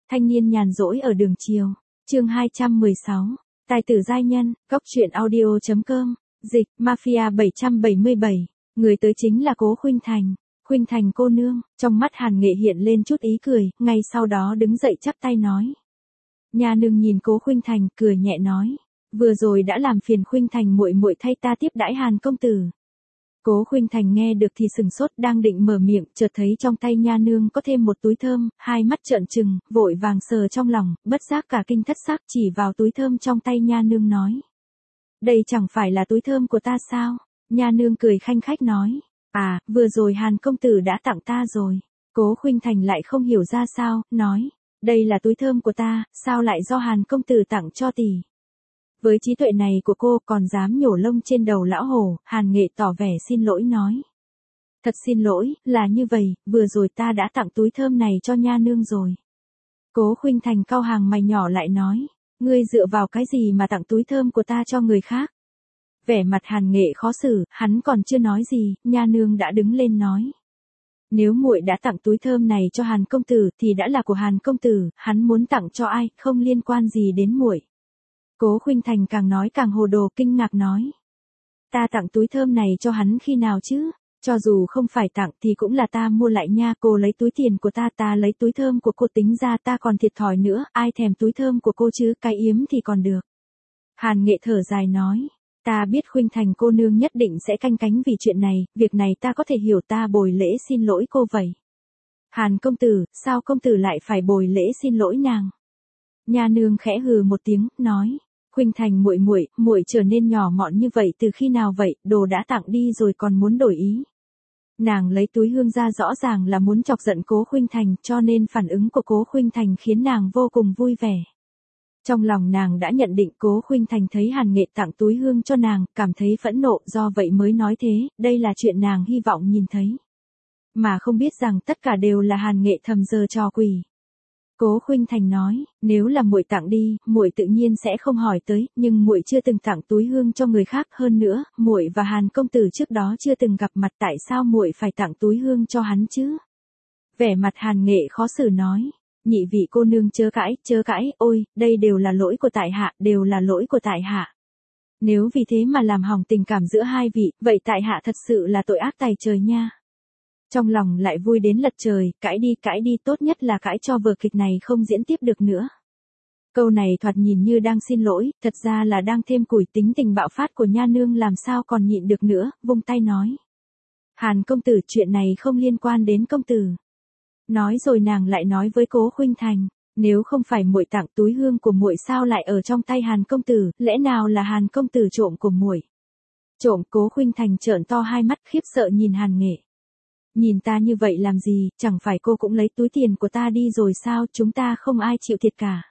Thanh niên nhàn rỗi ở đường chiều. Chương 216. Tài tử giai nhân, góc truyện audio.com. Dịch, Mafia 777. Người tới chính là Cố Khuynh Thành. Khuynh Thành cô nương, trong mắt Hàn Nghệ hiện lên chút ý cười, ngay sau đó đứng dậy chắp tay nói. Nha nương nhìn Cố Khuynh Thành, cười nhẹ nói. Vừa rồi đã làm phiền Khuynh Thành muội muội thay ta tiếp đãi Hàn công tử. Cố Khuynh Thành nghe được thì sừng sốt, đang định mở miệng, chợt thấy trong tay nha nương có thêm một túi thơm, hai mắt trợn trừng, vội vàng sờ trong lòng, bất giác cả kinh thất sắc, chỉ vào túi thơm trong tay nha nương nói. Đây chẳng phải là túi thơm của ta sao? Nha nương cười khanh khách nói. À, vừa rồi Hàn công tử đã tặng ta rồi. Cố Khuynh Thành lại không hiểu ra sao, nói. Đây là túi thơm của ta, sao lại do Hàn công tử tặng cho tỷ? Với trí tuệ này của cô còn dám nhổ lông trên đầu lão hổ, Hàn Nghệ tỏ vẻ xin lỗi nói. Thật xin lỗi, là như vậy, vừa rồi ta đã tặng túi thơm này cho nha nương rồi. Cố Khuynh Thành cau hàng mày nhỏ lại nói, ngươi dựa vào cái gì mà tặng túi thơm của ta cho người khác? Vẻ mặt Hàn Nghệ khó xử, hắn còn chưa nói gì, nha nương đã đứng lên nói. Nếu muội đã tặng túi thơm này cho Hàn công tử thì đã là của Hàn công tử, hắn muốn tặng cho ai, không liên quan gì đến muội. Cố Khuynh Thành càng nói càng hồ đồ, kinh ngạc nói. Ta tặng túi thơm này cho hắn khi nào chứ? Cho dù không phải tặng thì cũng là ta mua lại nha, cô lấy túi tiền của ta lấy túi thơm của cô, tính ra ta còn thiệt thòi nữa, ai thèm túi thơm của cô chứ, cái yếm thì còn được. Hàn Nghệ thở dài nói. Ta biết Khuynh Thành cô nương nhất định sẽ canh cánh vì chuyện này, việc này ta có thể hiểu, ta bồi lễ xin lỗi cô vậy. Hàn công tử, sao công tử lại phải bồi lễ xin lỗi nàng? Nha nương khẽ hừ một tiếng, nói. Khuynh Thành muội trở nên nhỏ mọn như vậy từ khi nào vậy, đồ đã tặng đi rồi còn muốn đổi ý. Nàng lấy túi hương ra rõ ràng là muốn chọc giận Cố Khuynh Thành, cho nên phản ứng của Cố Khuynh Thành khiến nàng vô cùng vui vẻ. Trong lòng nàng đã nhận định Cố Khuynh Thành thấy Hàn Nghệ tặng túi hương cho nàng, cảm thấy phẫn nộ, do vậy mới nói thế, đây là chuyện nàng hy vọng nhìn thấy. Mà không biết rằng tất cả đều là Hàn Nghệ thầm giở trò quỷ. Cố Khuynh Thành nói, nếu là muội tặng đi, muội tự nhiên sẽ không hỏi tới, nhưng muội chưa từng tặng túi hương cho người khác, hơn nữa, muội và Hàn công tử trước đó chưa từng gặp mặt, tại sao muội phải tặng túi hương cho hắn chứ? Vẻ mặt Hàn Nghệ khó xử nói, nhị vị cô nương chớ cãi, ôi, đây đều là lỗi của tại hạ, đều là lỗi của tại hạ. Nếu vì thế mà làm hỏng tình cảm giữa hai vị, vậy tại hạ thật sự là tội ác tày trời nha. Trong lòng lại vui đến lật trời, cãi đi, tốt nhất là cãi cho vở kịch này không diễn tiếp được nữa. Câu này thoạt nhìn như đang xin lỗi, thật ra là đang thêm củi, tính tình bạo phát của nha nương làm sao còn nhịn được nữa, vung tay nói. Hàn công tử, chuyện này không liên quan đến công tử. Nói rồi nàng lại nói với Cố Khuynh Thành, nếu không phải muội tặng túi hương của muội sao lại ở trong tay Hàn công tử, lẽ nào là Hàn công tử trộm của muội? Trộm? Cố Khuynh Thành trợn to hai mắt khiếp sợ nhìn Hàn Nghệ. Nhìn ta như vậy làm gì, chẳng phải cô cũng lấy túi tiền của ta đi rồi sao, chúng ta không ai chịu thiệt cả.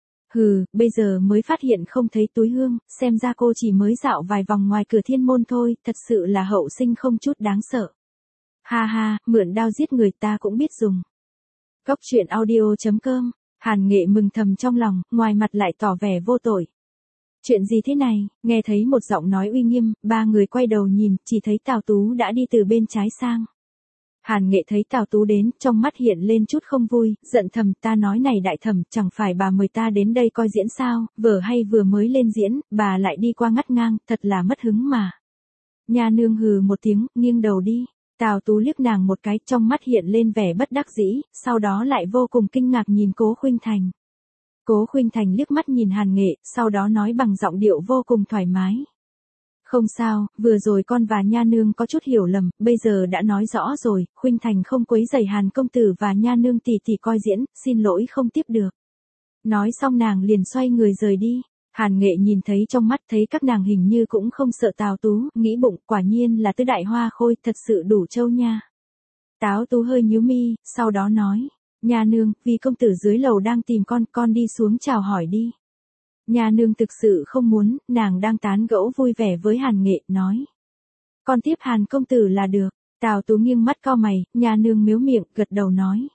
Hừ, bây giờ mới phát hiện không thấy túi hương, xem ra cô chỉ mới dạo vài vòng ngoài cửa thiên môn thôi, thật sự là hậu sinh không chút đáng sợ. Ha ha, mượn đao giết người ta cũng biết dùng. Góc truyện audio.com. Hàn Nghệ mừng thầm trong lòng, ngoài mặt lại tỏ vẻ vô tội. Chuyện gì thế này? Nghe thấy một giọng nói uy nghiêm, ba người quay đầu nhìn, chỉ thấy Tào Tú đã đi từ bên trái sang. Hàn Nghệ thấy Tào Tú đến, trong mắt hiện lên chút không vui, giận thầm, ta nói này đại thẩm, chẳng phải bà mời ta đến đây coi diễn sao, vở hay vừa mới lên diễn, bà lại đi qua ngắt ngang, thật là mất hứng mà. Nha nương hừ một tiếng, nghiêng đầu đi. Tào Tú liếc nàng một cái, trong mắt hiện lên vẻ bất đắc dĩ, sau đó lại vô cùng kinh ngạc nhìn Cố Khuynh Thành. Cố Khuynh Thành liếc mắt nhìn Hàn Nghệ, sau đó nói bằng giọng điệu vô cùng thoải mái. Không sao, vừa rồi con và nha nương có chút hiểu lầm, bây giờ đã nói rõ rồi, Khuynh Thành không quấy rầy Hàn công tử và nha nương tỷ coi diễn, xin lỗi không tiếp được. Nói xong nàng liền xoay người rời đi. Hàn Nghệ nhìn thấy trong mắt, thấy các nàng hình như cũng không sợ Tào Tú, nghĩ bụng, quả nhiên là tứ đại hoa khôi, thật sự đủ trâu nha. Tào Tú hơi nhíu mi, sau đó nói, nha nương, vì công tử dưới lầu đang tìm con đi xuống chào hỏi đi. Nha nương thực sự không muốn, nàng đang tán gẫu vui vẻ với Hàn Nghệ, nói. Con tiếp Hàn công tử là được. Tào Tú nghiêng mắt cau mày, nha nương mếu miệng, gật đầu nói.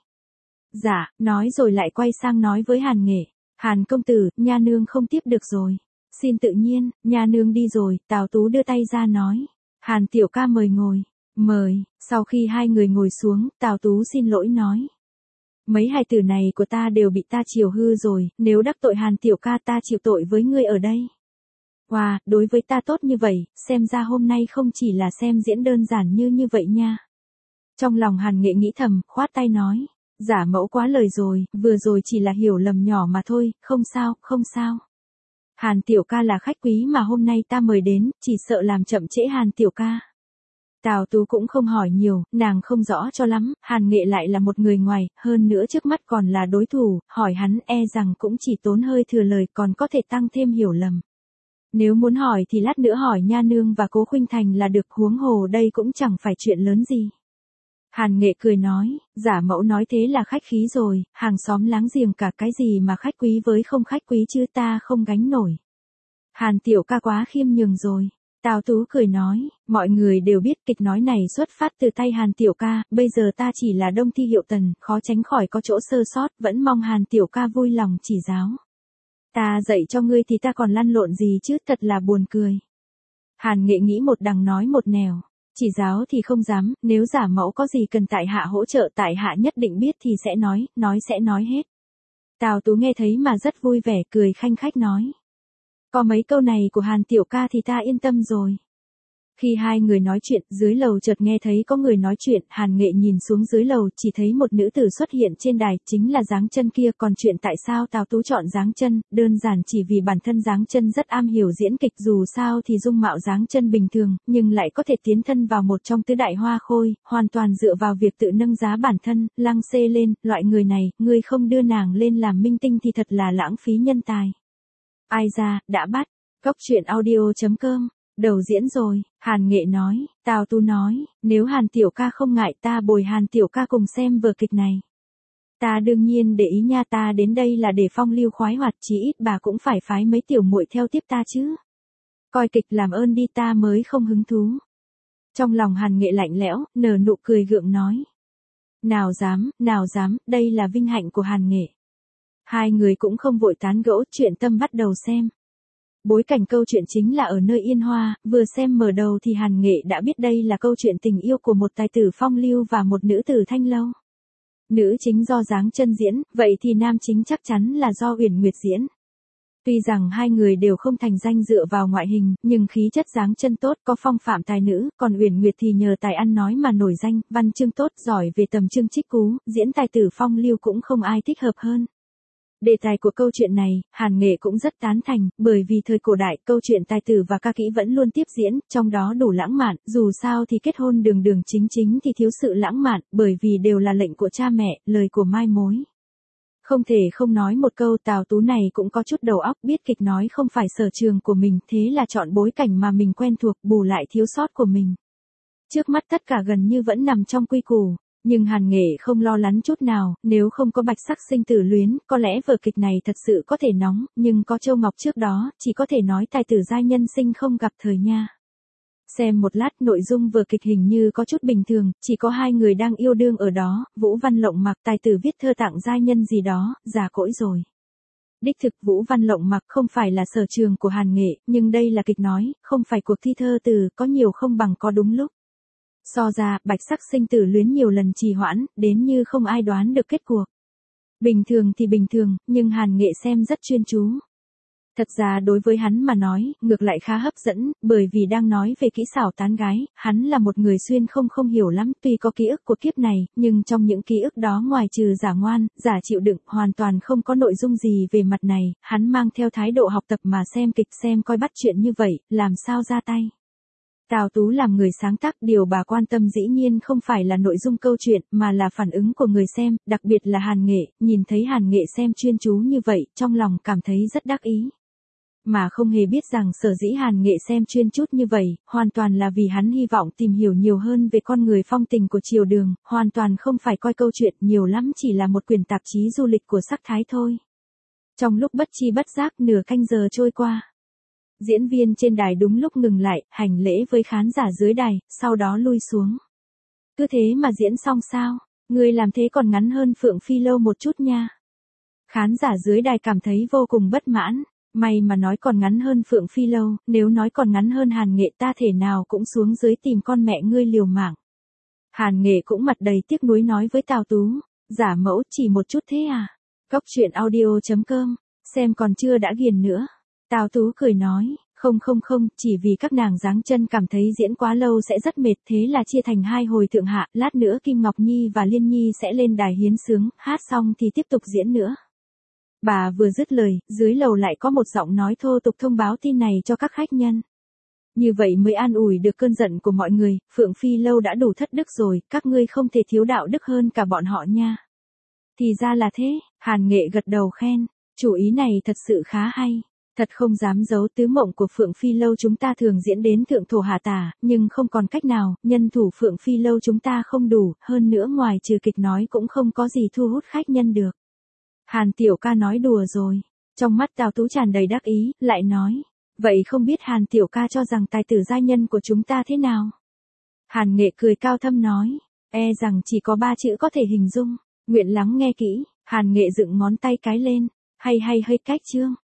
Dạ, nói rồi lại quay sang nói với Hàn Nghệ. Hàn công tử, nha nương không tiếp được rồi. Xin tự nhiên, nha nương đi rồi, Tào Tú đưa tay ra nói. Hàn tiểu ca mời ngồi. Mời, sau khi hai người ngồi xuống, Tào Tú xin lỗi nói. Mấy hài tử này của ta đều bị ta chiều hư rồi, nếu đắc tội Hàn tiểu ca ta chịu tội với ngươi ở đây. Wow, đối với ta tốt như vậy, xem ra hôm nay không chỉ là xem diễn đơn giản như vậy nha. Trong lòng Hàn Nghệ nghĩ thầm, khoát tay nói, giả mẫu quá lời rồi, vừa rồi chỉ là hiểu lầm nhỏ mà thôi, không sao, không sao. Hàn tiểu ca là khách quý mà hôm nay ta mời đến, chỉ sợ làm chậm trễ Hàn tiểu ca. Tào Tú cũng không hỏi nhiều, nàng không rõ cho lắm, Hàn Nghệ lại là một người ngoài, hơn nữa trước mắt còn là đối thủ, hỏi hắn rằng cũng chỉ tốn hơi thừa lời còn có thể tăng thêm hiểu lầm. Nếu muốn hỏi thì lát nữa hỏi Nha Nương và Cố Khuynh Thành là được, huống hồ đây cũng chẳng phải chuyện lớn gì. Hàn Nghệ cười nói, giả mẫu nói thế là khách khí rồi, hàng xóm láng giềng cả cái gì mà khách quý với không khách quý chứ ta không gánh nổi. Hàn tiểu ca quá khiêm nhường rồi. Tào Tú cười nói, mọi người đều biết kịch nói này xuất phát từ tay Hàn tiểu ca, bây giờ ta chỉ là Đông Thi Hiệu Tần, khó tránh khỏi có chỗ sơ sót, vẫn mong Hàn tiểu ca vui lòng chỉ giáo. Ta dạy cho ngươi thì ta còn lăn lộn gì chứ, thật là buồn cười. Hàn Nghệ nghĩ một đằng nói một nẻo, chỉ giáo thì không dám, nếu giả mẫu có gì cần tại hạ hỗ trợ tại hạ nhất định biết thì sẽ nói sẽ nói hết. Tào Tú nghe thấy mà rất vui vẻ, cười khanh khách nói. Có mấy câu này của Hàn tiểu ca thì ta yên tâm rồi. Khi hai người nói chuyện, dưới lầu chợt nghe thấy có người nói chuyện, Hàn Nghệ nhìn xuống dưới lầu, chỉ thấy một nữ tử xuất hiện trên đài, chính là Giáng Chân kia, còn chuyện tại sao Tào Tú chọn Giáng Chân, đơn giản chỉ vì bản thân Giáng Chân rất am hiểu diễn kịch, dù sao thì dung mạo Giáng Chân bình thường, nhưng lại có thể tiến thân vào một trong tứ đại hoa khôi, hoàn toàn dựa vào việc tự nâng giá bản thân, lăng xê lên, loại người này, ngươi không đưa nàng lên làm minh tinh thì thật là lãng phí nhân tài. Ai ra, đã bắt, Góc Truyện Audio.com. Đầu diễn rồi, Hàn Nghệ nói, Tào Tú nói, nếu Hàn tiểu ca không ngại ta bồi Hàn tiểu ca cùng xem vở kịch này. Ta đương nhiên để ý nha, ta đến đây là để phong lưu khoái hoạt, chí ít bà cũng phải phái mấy tiểu muội theo tiếp ta chứ. Coi kịch làm ơn đi, ta mới không hứng thú. Trong lòng Hàn Nghệ lạnh lẽo, nở nụ cười gượng nói. Nào dám, đây là vinh hạnh của Hàn Nghệ. Hai người cũng không vội tán gẫu, chuyện tâm bắt đầu xem. Bối cảnh câu chuyện chính là ở nơi Yên Hoa, vừa xem mở đầu thì Hàn Nghệ đã biết đây là câu chuyện tình yêu của một tài tử phong lưu và một nữ tử thanh lâu. Nữ chính do Giáng Chân diễn, vậy thì nam chính chắc chắn là do Uyển Nguyệt diễn. Tuy rằng hai người đều không thành danh dựa vào ngoại hình, nhưng khí chất Giáng Chân tốt, có phong phạm tài nữ, còn Uyển Nguyệt thì nhờ tài ăn nói mà nổi danh, văn chương tốt, giỏi về tầm chương trích cú, diễn tài tử phong lưu cũng không ai thích hợp hơn. Đề tài của câu chuyện này, Hàn Nghệ cũng rất tán thành, bởi vì thời cổ đại, câu chuyện tài tử và ca kỹ vẫn luôn tiếp diễn, trong đó đủ lãng mạn, dù sao thì kết hôn đường đường chính chính thì thiếu sự lãng mạn, bởi vì đều là lệnh của cha mẹ, lời của mai mối. Không thể không nói một câu, Tào Tú này cũng có chút đầu óc, biết kịch nói không phải sở trường của mình, thế là chọn bối cảnh mà mình quen thuộc, bù lại thiếu sót của mình. Trước mắt tất cả gần như vẫn nằm trong quy củ. Nhưng Hàn Nghệ không lo lắng chút nào, nếu không có Bạch Sắc Sinh Tử Luyến, có lẽ vở kịch này thật sự có thể nóng, nhưng có Châu Ngọc trước đó, chỉ có thể nói tài tử giai nhân sinh không gặp thời nha. Xem một lát, nội dung vở kịch hình như có chút bình thường, chỉ có hai người đang yêu đương ở đó, Vũ Văn Lộng Mặc tài tử viết thơ tặng giai nhân gì đó, già cỗi rồi. Đích thực Vũ Văn Lộng Mặc không phải là sở trường của Hàn Nghệ, nhưng đây là kịch nói, không phải cuộc thi thơ từ, có nhiều không bằng có đúng lúc. So ra, Bạch Sắc Sinh Tử Luyến nhiều lần trì hoãn, đến như không ai đoán được kết cuộc. Bình thường thì bình thường, nhưng Hàn Nghệ xem rất chuyên chú. Thật ra đối với hắn mà nói, ngược lại khá hấp dẫn, bởi vì đang nói về kỹ xảo tán gái, hắn là một người xuyên không hiểu lắm, tuy có ký ức của kiếp này, nhưng trong những ký ức đó ngoài trừ giả ngoan, giả chịu đựng, hoàn toàn không có nội dung gì về mặt này, hắn mang theo thái độ học tập mà xem kịch, xem coi bắt chuyện như vậy, làm sao ra tay. Tào Tú làm người sáng tác, điều bà quan tâm dĩ nhiên không phải là nội dung câu chuyện, mà là phản ứng của người xem, đặc biệt là Hàn Nghệ, nhìn thấy Hàn Nghệ xem chuyên chú như vậy, trong lòng cảm thấy rất đắc ý. Mà không hề biết rằng sở dĩ Hàn Nghệ xem chuyên chút như vậy, hoàn toàn là vì hắn hy vọng tìm hiểu nhiều hơn về con người phong tình của triều đường, hoàn toàn không phải coi câu chuyện, nhiều lắm chỉ là một quyển tạp chí du lịch của sắc thái thôi. Trong lúc bất chi bất giác, nửa canh giờ trôi qua. Diễn viên trên đài đúng lúc ngừng lại, hành lễ với khán giả dưới đài, sau đó lui xuống. Cứ thế mà diễn xong sao? Người làm thế còn ngắn hơn Phượng Phi lâu một chút nha. Khán giả dưới đài cảm thấy vô cùng bất mãn. May mà nói còn ngắn hơn Phượng Phi lâu, nếu nói còn ngắn hơn Hàn Nghệ ta thể nào cũng xuống dưới tìm con mẹ ngươi liều mạng. Hàn Nghệ cũng mặt đầy tiếc nuối nói với Tào Tú. Giả mẫu chỉ một chút thế à? Cóc truyện audio.com, xem còn chưa đã ghiền nữa. Tào Tú cười nói, không, chỉ vì các nàng giáng chân cảm thấy diễn quá lâu sẽ rất mệt, thế là chia thành 2 hồi thượng hạ, lát nữa Kim Ngọc Nhi và Liên Nhi sẽ lên đài hiến sướng, hát xong thì tiếp tục diễn nữa. Bà vừa dứt lời, dưới lầu lại có một giọng nói thô tục thông báo tin này cho các khách nhân. Như vậy mới an ủi được cơn giận của mọi người, Phượng Phi Lâu đã đủ thất đức rồi, các ngươi không thể thiếu đạo đức hơn cả bọn họ nha. Thì ra là thế, Hàn Nghệ gật đầu khen, chủ ý này thật sự khá hay. Thật không dám giấu, tứ mộng của Phượng Phi Lâu chúng ta thường diễn đến thượng thổ hạ tả, nhưng không còn cách nào, nhân thủ Phượng Phi Lâu chúng ta không đủ, hơn nữa ngoài trừ kịch nói cũng không có gì thu hút khách nhân được. Hàn tiểu ca nói đùa rồi. Trong mắt Tào Tú tràn đầy đắc ý, lại nói, vậy không biết Hàn tiểu ca cho rằng tài tử giai nhân của chúng ta thế nào? Hàn Nghệ cười cao thâm nói, rằng chỉ có 3 chữ có thể hình dung, nguyện lắng nghe kỹ. Hàn Nghệ dựng ngón tay cái lên, hay hơi cách chương.